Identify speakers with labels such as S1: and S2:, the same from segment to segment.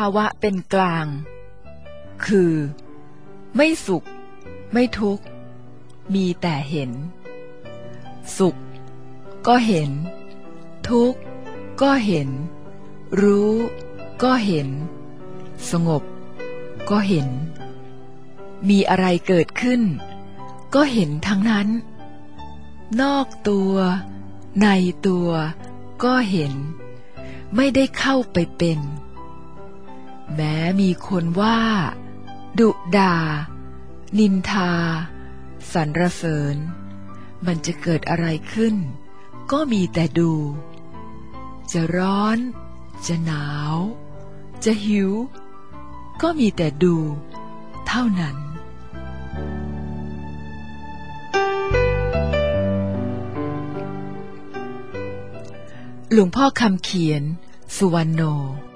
S1: าวะเป็นกลางคือไม่สุขไม่ทุกข์มีแต่เห็นสุขก็เห็นทุกข์ก็เห็นรู้ก็เห็นสงบก็เห็นมีอะไรเกิดขึ้นก็เห็นทั้งนั้นนอกตัวในตัวก็เห็นไม่ได้เข้าไปเป็นแม้มีคนว่าดุด่านินทาสรรเสริญมันจะเกิดอะไรขึ้นก็มีแต่ดูจะร้อนจะหนาวจะหิวก็มีแต่ดูเท่านั้นหลวงพ่อคำเขียนสุวรรณโน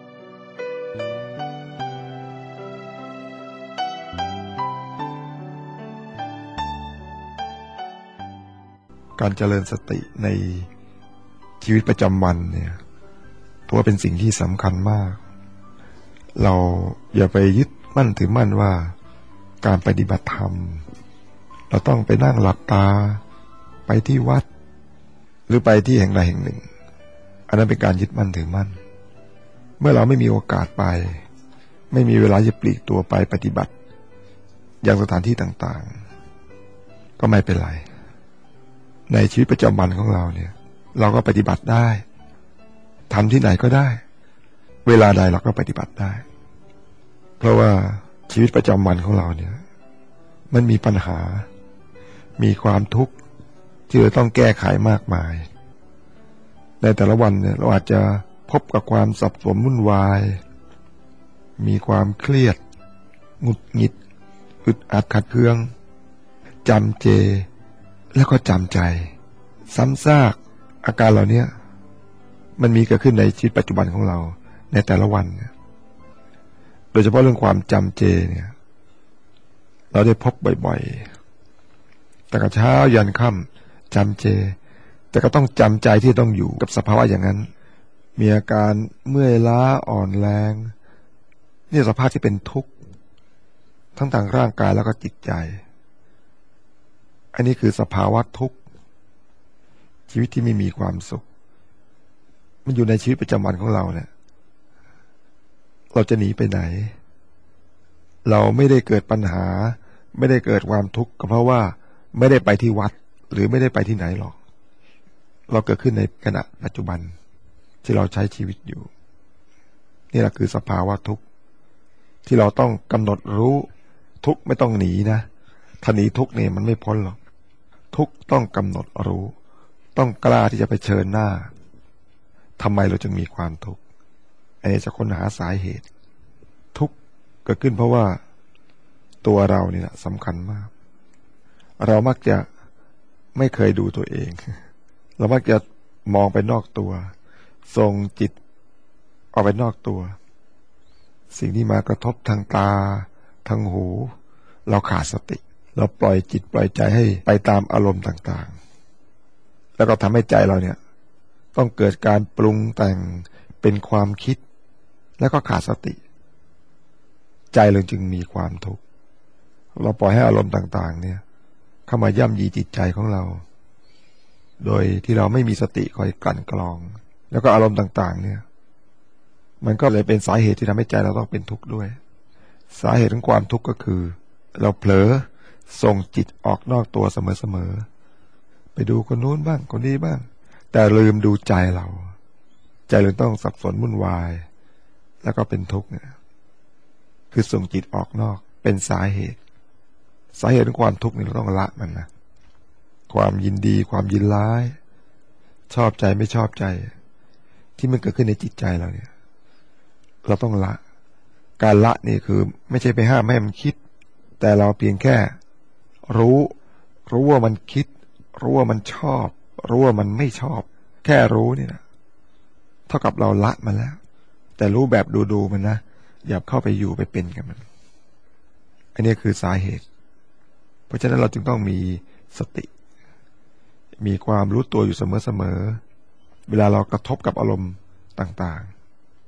S2: การเจริญสติในชีวิตประจำวันเนี่ยเพราะว่าเป็นสิ่งที่สำคัญมากเราอย่าไปยึดมั่นถือมั่นว่าการปฏิบัติธรรมเราต้องไปนั่งหลับตาไปที่วัดหรือไปที่แห่งใดแห่งหนึ่งอันนั้นเป็นการยึดมั่นถือมั่นเมื่อเราไม่มีโอกาสไปไม่มีเวลาจะปลีกตัวไปปฏิบัติอย่างสถานที่ต่างๆก็ไม่เป็นไรในชีวิตประจำวันของเราเนี่ยเราก็ปฏิบัติได้ทำที่ไหนก็ได้เวลาใดเราก็ปฏิบัติได้เพราะว่าชีวิตประจำวันของเราเนี่ยมันมีปัญหามีความทุกข์ที่เราต้องแก้ไขมากมายในแต่ละวันเนี่ยเราอาจจะพบกับความสับสนวุ่นวายมีความเครียดหงุดหงิดอึดอัดขัดเคืองจำเจแล้วก็จำใจซ้ำซากอาการเหล่านี้มันมีเกิดขึ้นในชีวิตปัจจุบันของเราในแต่ละวันเนี่ยโดยเฉพาะเรื่องความจำเจเนี่ยเราได้พบบ่อยๆแต่กระเช้ายันค่ำจำเจแต่ก็ต้องจำใจที่ต้องอยู่กับสภาวะอย่างนั้นมีอาการเมื่อยล้าอ่อนแรงนี่สภาพที่เป็นทุกข์ทั้งทางร่างกายแล้วก็จิตใจอันนี้คือสภาวะทุกข์ชีวิตที่ไม่มีความสุขมันอยู่ในชีวิตประจำวันของเราเนี่ยเราจะหนีไปไหนเราไม่ได้เกิดปัญหาไม่ได้เกิดความทุกข์ก็เพราะว่าไม่ได้ไปที่วัดหรือไม่ได้ไปที่ไหนหรอกเราเกิดขึ้นในขณะปัจจุบันที่เราใช้ชีวิตอยู่นี่แหละคือสภาวะทุกข์ที่เราต้องกำหนดรู้ทุกข์ไม่ต้องหนีนะถ้าหนีทุกข์เนี่ยมันไม่พ้นหรอกทุกข์ต้องกำหนดรู้ต้องกล้าที่จะไปเผชิญหน้าทำไมเราจึงมีความทุกข์อันนี้จะค้นหาสาเหตุทุกข์เกิดขึ้นเพราะว่าตัวเรานี่แหละสำคัญมากเรามักจะไม่เคยดูตัวเองเรามักจะมองไปนอกตัวส่งจิตออกไปนอกตัวสิ่งที่มากระทบทางตาทางหูเราขาดสติเราปล่อยจิตปล่อยใจให้ไปตามอารมณ์ต่างๆแล้วก็ทำให้ใจเราเนี่ยต้องเกิดการปรุงแต่งเป็นความคิดแล้วก็ขาดสติใจเราจึงมีความทุกข์เราปล่อยให้อารมณ์ต่างๆเนี่ยเข้ามาย่ำยีจิตใจของเราโดยที่เราไม่มีสติคอยกลั่นกรองแล้วก็อารมณ์ต่างๆเนี่ยมันก็เลยเป็นสาเหตุที่ทำให้ใจเราต้องเป็นทุกข์ด้วยสาเหตุของความทุกข์ก็คือเราเผลอส่งจิตออกนอกตัวเสมอๆไปดูคนนู้นบ้างคนนี้บ้างแต่ลืมดูใจเราใจเราต้องสับสนวุ่นวายแล้วก็เป็นทุกข์เนี่ยคือส่งจิตออกนอกเป็นสาเหตุของความทุกข์นี่เราต้องละมันนะความยินดีความยินร้ายชอบใจไม่ชอบใจที่มันเกิดขึ้นในจิตใจเราเนี่ยเราต้องละการละนี่คือไม่ใช่ไปห้ามให้มันคิดแต่เราเพียงแค่รู้ว่ามันคิดรู้ว่ามันชอบรู้ว่ามันไม่ชอบแค่รู้นี่นะเท่ากับเราละมันแล้วแต่รู้แบบดูมันนะอย่าเข้าไปอยู่ไปเป็นกับมันอันนี้คือสาเหตุเพราะฉะนั้นเราจึงต้องมีสติมีความรู้ตัวอยู่เสมอเวลาเรากระทบกับอารมณ์ต่างๆต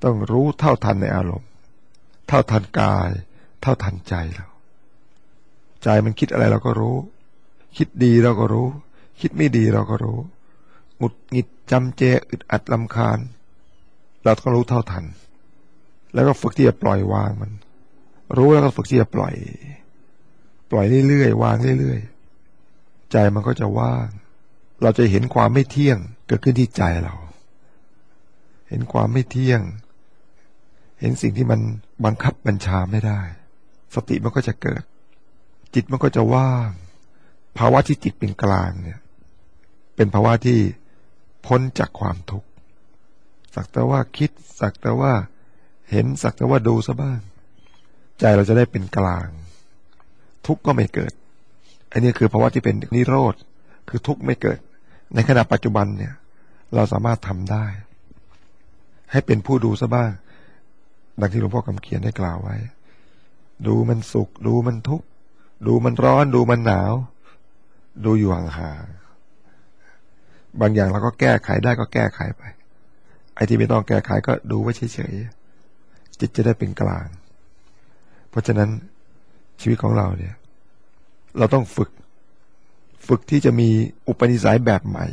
S2: ต้องรู้เท่าทันในอารมณ์เท่าทันกายเท่าทันใจเราใจมันคิดอะไรเราก็รู้คิดดีเราก็รู้คิดไม่ดีเราก็รู้หงุดหงิดจำเจอึดอัดรำคาญเราต้องรู้เท่าทันแล้วก็ฝึกที่จะปล่อยวางมันรู้แล้วก็ฝึกที่จะปล่อยเรื่อยๆวางเรื่อยๆใจมันก็จะว่างเราจะเห็นความไม่เที่ยงเกิดขึ้นที่ใจเราเห็นความไม่เที่ยงเห็นสิ่งที่มันบังคับบัญชาไม่ได้สติมันก็จะเกิดจิตมันก็จะว่างภาวะที่จิตเป็นกลางเนี่ยเป็นภาวะที่พ้นจากความทุกข์สักแต่ว่าคิดสักแต่ว่าเห็นสักแต่ว่าดูซะบ้างใจเราจะได้เป็นกลางทุกข์ก็ไม่เกิดอันนี้คือภาวะที่เป็นนิโรธคือทุกข์ไม่เกิดในขณะปัจจุบันเนี่ยเราสามารถทำได้ให้เป็นผู้ดูซะบ้างดังที่หลวงพ่อคำเขียนได้กล่าวไว้ดูมันสุขดูมันทุกข์ดูมันร้อนดูมันหนาวดูอยู่ห่างๆบางอย่างเราก็แก้ไขได้ก็แก้ไขไปไอ้ที่ไม่ต้องแก้ไขก็ดูไว้เฉยๆจิตจะได้เป็นกลางเพราะฉะนั้นชีวิตของเราเนี่ยเราต้องฝึกที่จะมีอุปนิสัยแบบใหม่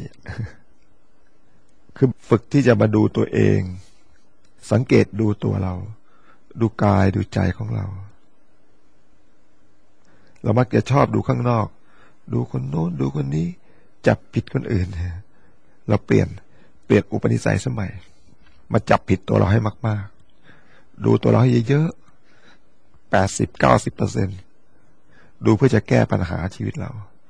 S2: คือฝึกที่จะมาดูตัวเองสังเกตดูตัวเราดูกายดูใจของเรามักจะชอบดูข้างนอกดูคนโน้นดูคนนี้จับผิดคนอื่นเราเปลี่ยนอุปนิสัยสมัยมาจับผิดตัวเราให้มากๆดูตัวเราให้เยอะๆ 80-90% ดูเพื่อจะแก้ปัญหาชีวิตเรา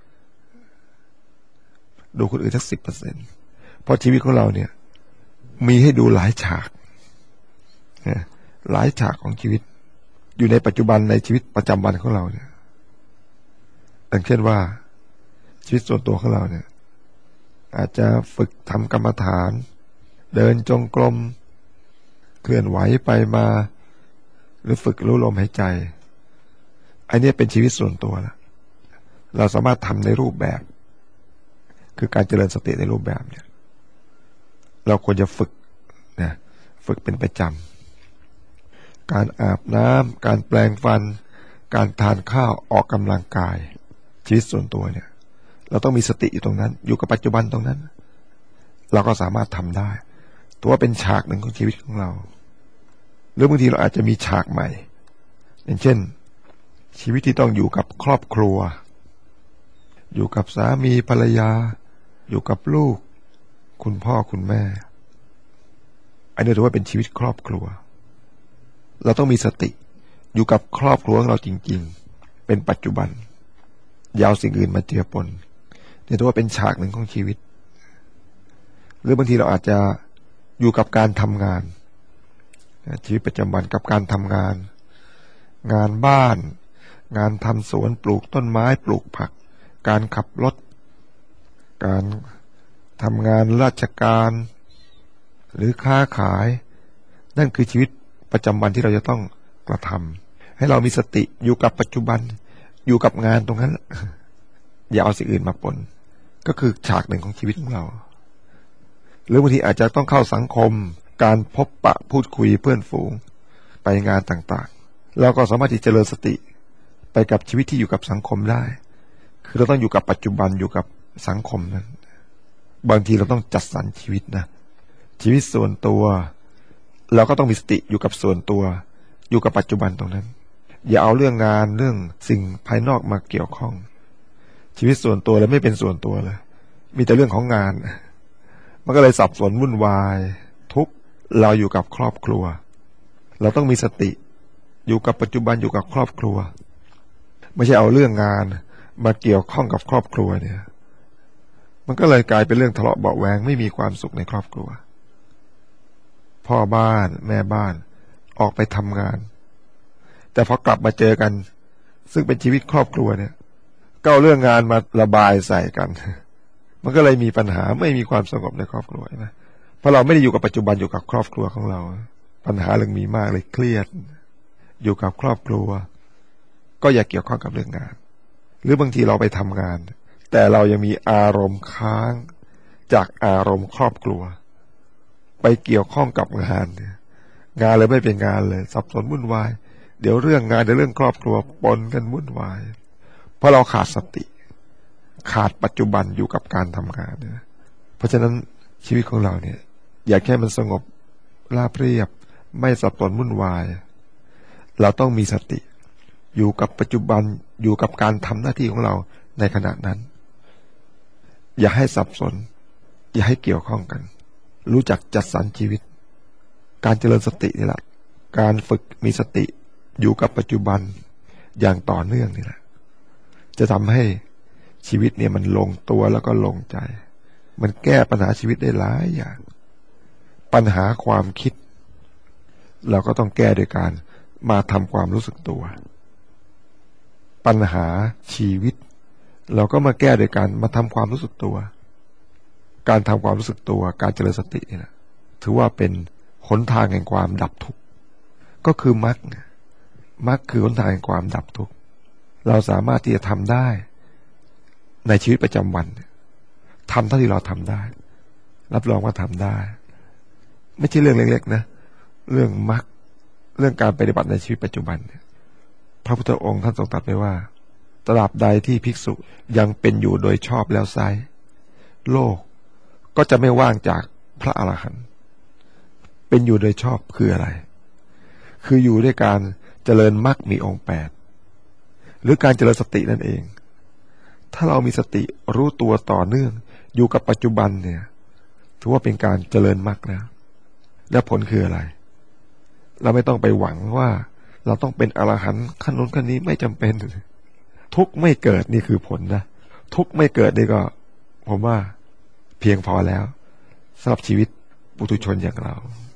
S2: ดูคนอื่นสัก 10% เพราะชีวิตของเราเนี่ยมีให้ดูหลายฉากหลายฉากของชีวิตอยู่ในปัจจุบันในชีวิตประจำวันของเราเนี่ยอย่างเช่นว่าชีวิตส่วนตัวของเราเนี่ยอาจจะฝึกทำกรรมฐานเดินจงกรมเคลื่อนไหวไปมาหรือฝึกรู้ลมหายใจอันนี้เป็นชีวิตส่วนตัวละเราสามารถทำในรูปแบบคือการเจริญสติในรูปแบบเนี่ยเราควรจะฝึกเป็นประจำการอาบน้ำการแปรงฟันการทานข้าวออกกำลังกายชีวิตส่วนตัวเนี่ยเราต้องมีสติอยู่ตรงนั้นอยู่กับปัจจุบันตรงนั้นเราก็สามารถทำได้ถือว่าเป็นฉากหนึ่งของชีวิตของเราหรือบางทีเราอาจจะมีฉากใหม่อย่างเช่นชีวิตที่ต้องอยู่กับครอบครัวอยู่กับสามีภรรยาอยู่กับลูกคุณพ่อคุณแม่อันนี้ถือว่าเป็นชีวิตครอบครัวเราต้องมีสติอยู่กับครอบครัวของเราจริงๆเป็นปัจจุบันอย่าเอาสิ่งอื่นมาเจือปนนี่ถือว่าเป็นฉากหนึ่งของชีวิตหรือบางทีเราอาจจะอยู่กับการทำงานชีวิตประจำวันกับการทำงานงานบ้านงานทำสวนปลูกต้นไม้ปลูกผักการขับรถการทำงานราชการหรือค้าขายนั่นคือชีวิตประจำวันที่เราจะต้องกระทำให้เรามีสติอยู่กับปัจจุบันอยู่กับงานตรงนั้นอย่าเอาสิ่งอื่นมาปนก็คือฉากหนึ่งของชีวิตของเราหรือบางทีอาจจะต้องเข้าสังคมการพบปะพูดคุยเพื่อนฝูงไปงานต่างๆเราก็สามารถที่จะเจริญสติไปกับชีวิตที่อยู่กับสังคมได้คือเราต้องอยู่กับปัจจุบันอยู่กับสังคมนั้นบางทีเราต้องจัดสรรชีวิตนะชีวิตส่วนตัวเราก็ต้องมีสติอยู่กับส่วนตัวอยู่กับปัจจุบันตรงนั้นอย่าเอาเรื่องงานเรื่องสิ่งภายนอกมาเกี่ยวข้องชีวิตส่วนตัวเลยไม่เป็นส่วนตัวเลยมีแต่เรื่องของงานมันก็เลยสับสนวุ่นวายทุกข์เราอยู่กับครอบครัวเราต้องมีสติอยู่กับปัจจุบันอยู่กับครอบครัวไม่ใช่เอาเรื่องงานมาเกี่ยวข้องกับครอบครัวเนี่ยมันก็เลยกลายเป็นเรื่องทะเลาะเบาะแวงไม่มีความสุขในครอบครัวพ่อบ้านแม่บ้านออกไปทำงานแต่พอกลับมาเจอกันซึ่งเป็นชีวิตครอบครัวเนี่ยก็เอาเรื่องงานมาระบายใส่กันมันก็เลยมีปัญหาไม่มีความสงบในครอบครัวนะเพราะเราไม่ได้อยู่กับปัจจุบันอยู่กับครอบครัวของเราปัญหาเรื่องมีมากเลยเครียดอยู่กับครอบครัวก็อย่าเกี่ยวข้องกับเรื่องงานหรือบางทีเราไปทำงานแต่เรายังมีอารมณ์ค้างจากอารมณ์ครอบครัวไปเกี่ยวข้องกับงานเนี่ยงานเลยไม่เป็นงานเลยสับสนวุ่นวายเดี๋ยวเรื่องงานเดี๋ยวเรื่องครอบครัวปนกันวุ่นวายเพราะเราขาดสติขาดปัจจุบันอยู่กับการทำงานนะเพราะฉะนั้นชีวิตของเราเนี่ยอยากให้มันสงบราบเรียบไม่สับสนวุ่นวายเราต้องมีสติอยู่กับปัจจุบันอยู่กับการทำหน้าที่ของเราในขณะนั้นอย่าให้สับสนอย่าให้เกี่ยวข้องกันรู้จักจัดสรรชีวิตการเจริญสตินี่แหละการฝึกมีสติอยู่กับปัจจุบันอย่างต่อเนื่องนี่แหละจะทำให้ชีวิตเนี่ยมันลงตัวแล้วก็ลงใจมันแก้ปัญหาชีวิตได้หลายอย่างปัญหาความคิดเราก็ต้องแก้โดยการมาทำความรู้สึกตัวปัญหาชีวิตเราก็มาแก้โดยการมาทำความรู้สึกตัวการทำความรู้สึกตัวการเจริญสตินี่แหละถือว่าเป็นหนทางแห่งความดับทุกข์ก็คือมรรคคือหนทางแห่งความดับทุกข์เราสามารถที่จะทำได้ในชีวิตประจำวันทำเท่าที่เราทำได้รับรองว่าทำได้ไม่ใช่เรื่องเล็กๆนะเรื่องมรรคเรื่องการปฏิบัติในชีวิตปัจจุบันพระพุทธองค์ท่านทรงตรัสไว้ว่าตราบใดที่ภิกษุยังเป็นอยู่โดยชอบแล้วไซร้โลกก็จะไม่ว่างจากพระอรหันต์เป็นอยู่โดยชอบคืออะไรคืออยู่ด้วยการเจริญมรรคมีองค์8หรือการเจริญสตินั่นเองถ้าเรามีสติรู้ตัวต่อเนื่องอยู่กับปัจจุบันเนี่ยถือว่าเป็นการเจริญมรรคแล้วผลคืออะไรเราไม่ต้องไปหวังว่าเราต้องเป็นอรหันต์ขั้นนู้นขั้นนี้ไม่จำเป็นทุกข์ไม่เกิดนี่คือผลนะทุกข์ไม่เกิดนี่ก็ผมว่าเพียงพอแล้วสำหรับชีวิตปุถุชนอย่างเรา